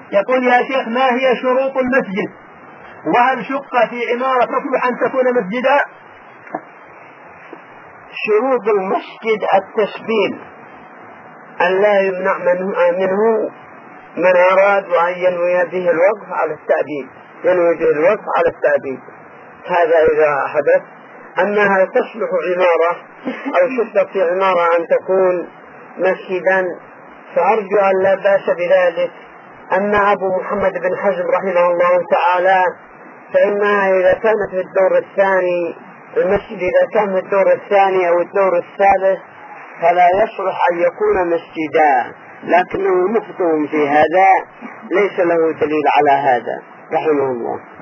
يقول يا شيخ ما هي شروط المسجد؟ وهل شقة في عمارة تصلح أن تكون مسجدا؟ شروط المسجد التسبيل، أن لا يمنع منه من أراد أن ينوي به الوقف على التأبيد، ينوي به الوقف على التأبيد، هذا إذا حدث. أما هل تصلح عمارة أو شقة في عمارة أن تكون مسجدا، فأرجو أن لا بأس بذلك. أما أبو محمد بن حزم رحمه الله تعالى فإنها إذا كانت في الدور الثاني، المسجد إذا كان في الدور الثاني أو الدور الثالث فلا يصلح أن يكون مسجدا، لكنه مخطئ في هذا، ليس له دليل على هذا رحمه الله.